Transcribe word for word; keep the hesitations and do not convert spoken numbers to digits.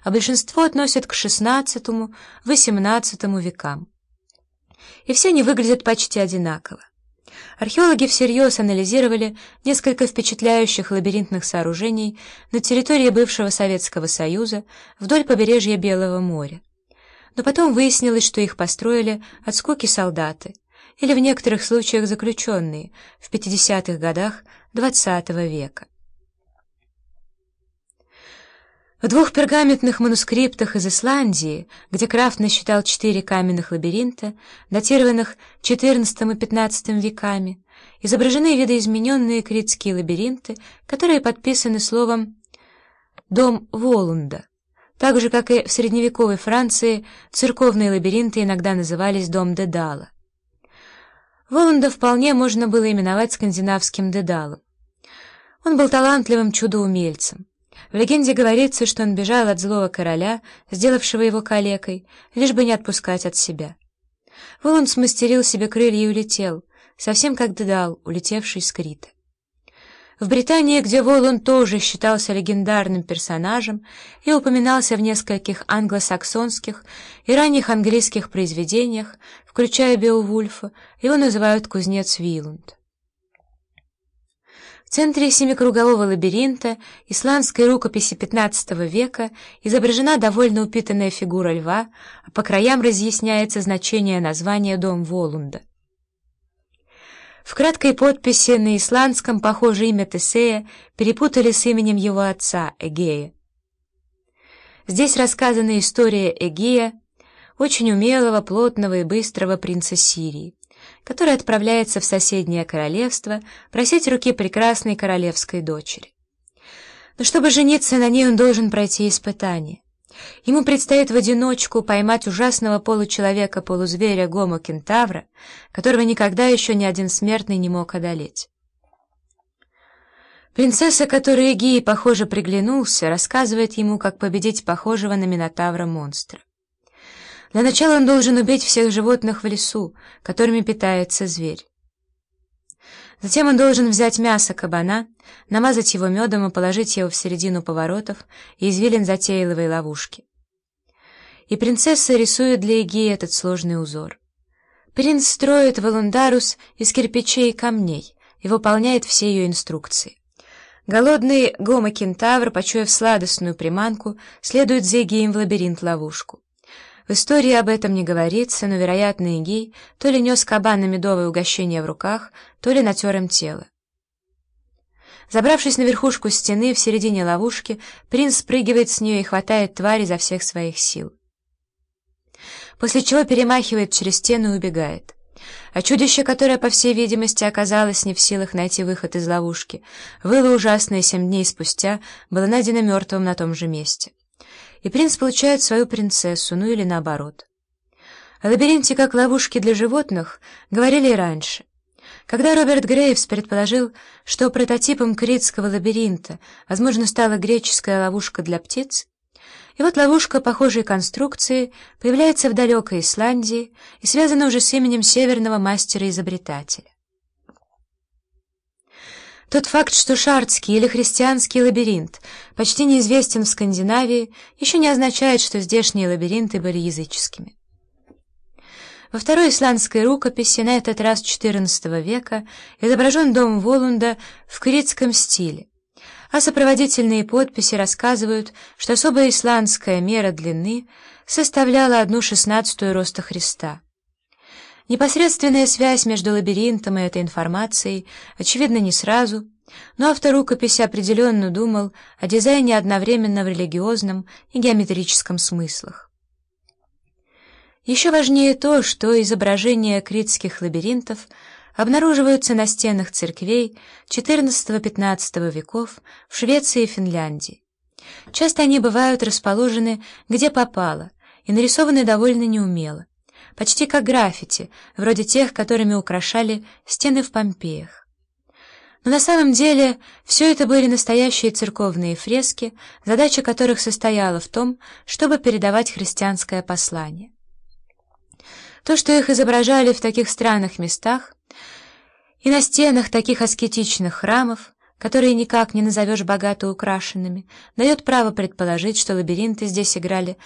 а большинство относят к шестнадцатому-восемнадцатому векам. И все они выглядят почти одинаково. Археологи всерьез анализировали несколько впечатляющих лабиринтных сооружений на территории бывшего Советского Союза вдоль побережья Белого моря. Но потом выяснилось, что их построили от скуки солдаты или в некоторых случаях заключенные в пятидесятых годах двадцатого века. В двух пергаментных манускриптах из Исландии, где Крафт насчитал четыре каменных лабиринта, датированных четырнадцатым и пятнадцатым веками, изображены видоизмененные критские лабиринты, которые подписаны словом «Дом Волунда». Так же, как и в средневековой Франции, церковные лабиринты иногда назывались «Дом Дедала». Волунда вполне можно было именовать скандинавским Дедалом. Он был талантливым чудоумельцем. В легенде говорится, что он бежал от злого короля, сделавшего его калекой, лишь бы не отпускать от себя. Воланд смастерил себе крылья и улетел, совсем как Дедал, улетевший с Крита. В Британии, где Воланд тоже считался легендарным персонажем и упоминался в нескольких англосаксонских и ранних английских произведениях, включая Беовульфа, его называют кузнец Виланд. В центре семикругового лабиринта исландской рукописи пятнадцатого века изображена довольно упитанная фигура льва, а по краям разъясняется значение названия «Дом Волунда». В краткой подписи на исландском похоже имя Тесея перепутали с именем его отца Эгея. Здесь рассказана история Эгея, очень умелого, плотного и быстрого принца Сирии, который отправляется в соседнее королевство просить руки прекрасной королевской дочери. Но чтобы жениться на ней, он должен пройти испытание. Ему предстоит в одиночку поймать ужасного получеловека-полузверя гомо-кентавра, которого никогда еще ни один смертный не мог одолеть. Принцесса, которой Эгей, похоже, приглянулся, рассказывает ему, как победить похожего на минотавра монстра. Для начала он должен убить всех животных в лесу, которыми питается зверь. Затем он должен взять мясо кабана, намазать его медом и положить его в середину поворотов и извилин затейливой ловушки. И принцесса рисует для Эгея этот сложный узор. Принц строит Волундарус из кирпичей и камней и выполняет все ее инструкции. Голодный гомо-кентавр, почуяв сладостную приманку, следует за Эгеем в лабиринт-ловушку. В истории об этом не говорится, но, вероятно, Эгей то ли нес кабан на медовое угощение в руках, то ли натер им тело. Забравшись на верхушку стены в середине ловушки, принц спрыгивает с нее и хватает тварь изо всех своих сил. После чего перемахивает через стену и убегает. А чудище, которое, по всей видимости, оказалось не в силах найти выход из ловушки, выло ужасно и семь дней спустя было найдено мертвым на том же месте. И принц получает свою принцессу, ну или наоборот. О лабиринте как ловушке для животных говорили и раньше. Когда Роберт Грейвс предположил, что прототипом критского лабиринта, возможно, стала греческая ловушка для птиц, и вот ловушка похожей конструкции появляется в далекой Исландии и связана уже с именем северного мастера-изобретателя. Тот факт, что шардский или христианский лабиринт почти неизвестен в Скандинавии, еще не означает, что здешние лабиринты были языческими. Во второй исландской рукописи, на этот раз четырнадцатого века, изображен дом Волунда в критском стиле, а сопроводительные подписи рассказывают, что особая исландская мера длины составляла одну шестнадцатую роста Христа. Непосредственная связь между лабиринтом и этой информацией очевидно не сразу, но автор рукописи определенно думал о дизайне одновременно в религиозном и геометрическом смыслах. Еще важнее то, что изображения критских лабиринтов обнаруживаются на стенах церквей четырнадцатого-пятнадцатого веков в Швеции и Финляндии. Часто они бывают расположены где попало и нарисованы довольно неумело, почти как граффити, вроде тех, которыми украшали стены в Помпеях. Но на самом деле все это были настоящие церковные фрески, задача которых состояла в том, чтобы передавать христианское послание. То, что их изображали в таких странных местах и на стенах таких аскетичных храмов, которые никак не назовешь богато украшенными, дает право предположить, что лабиринты здесь играли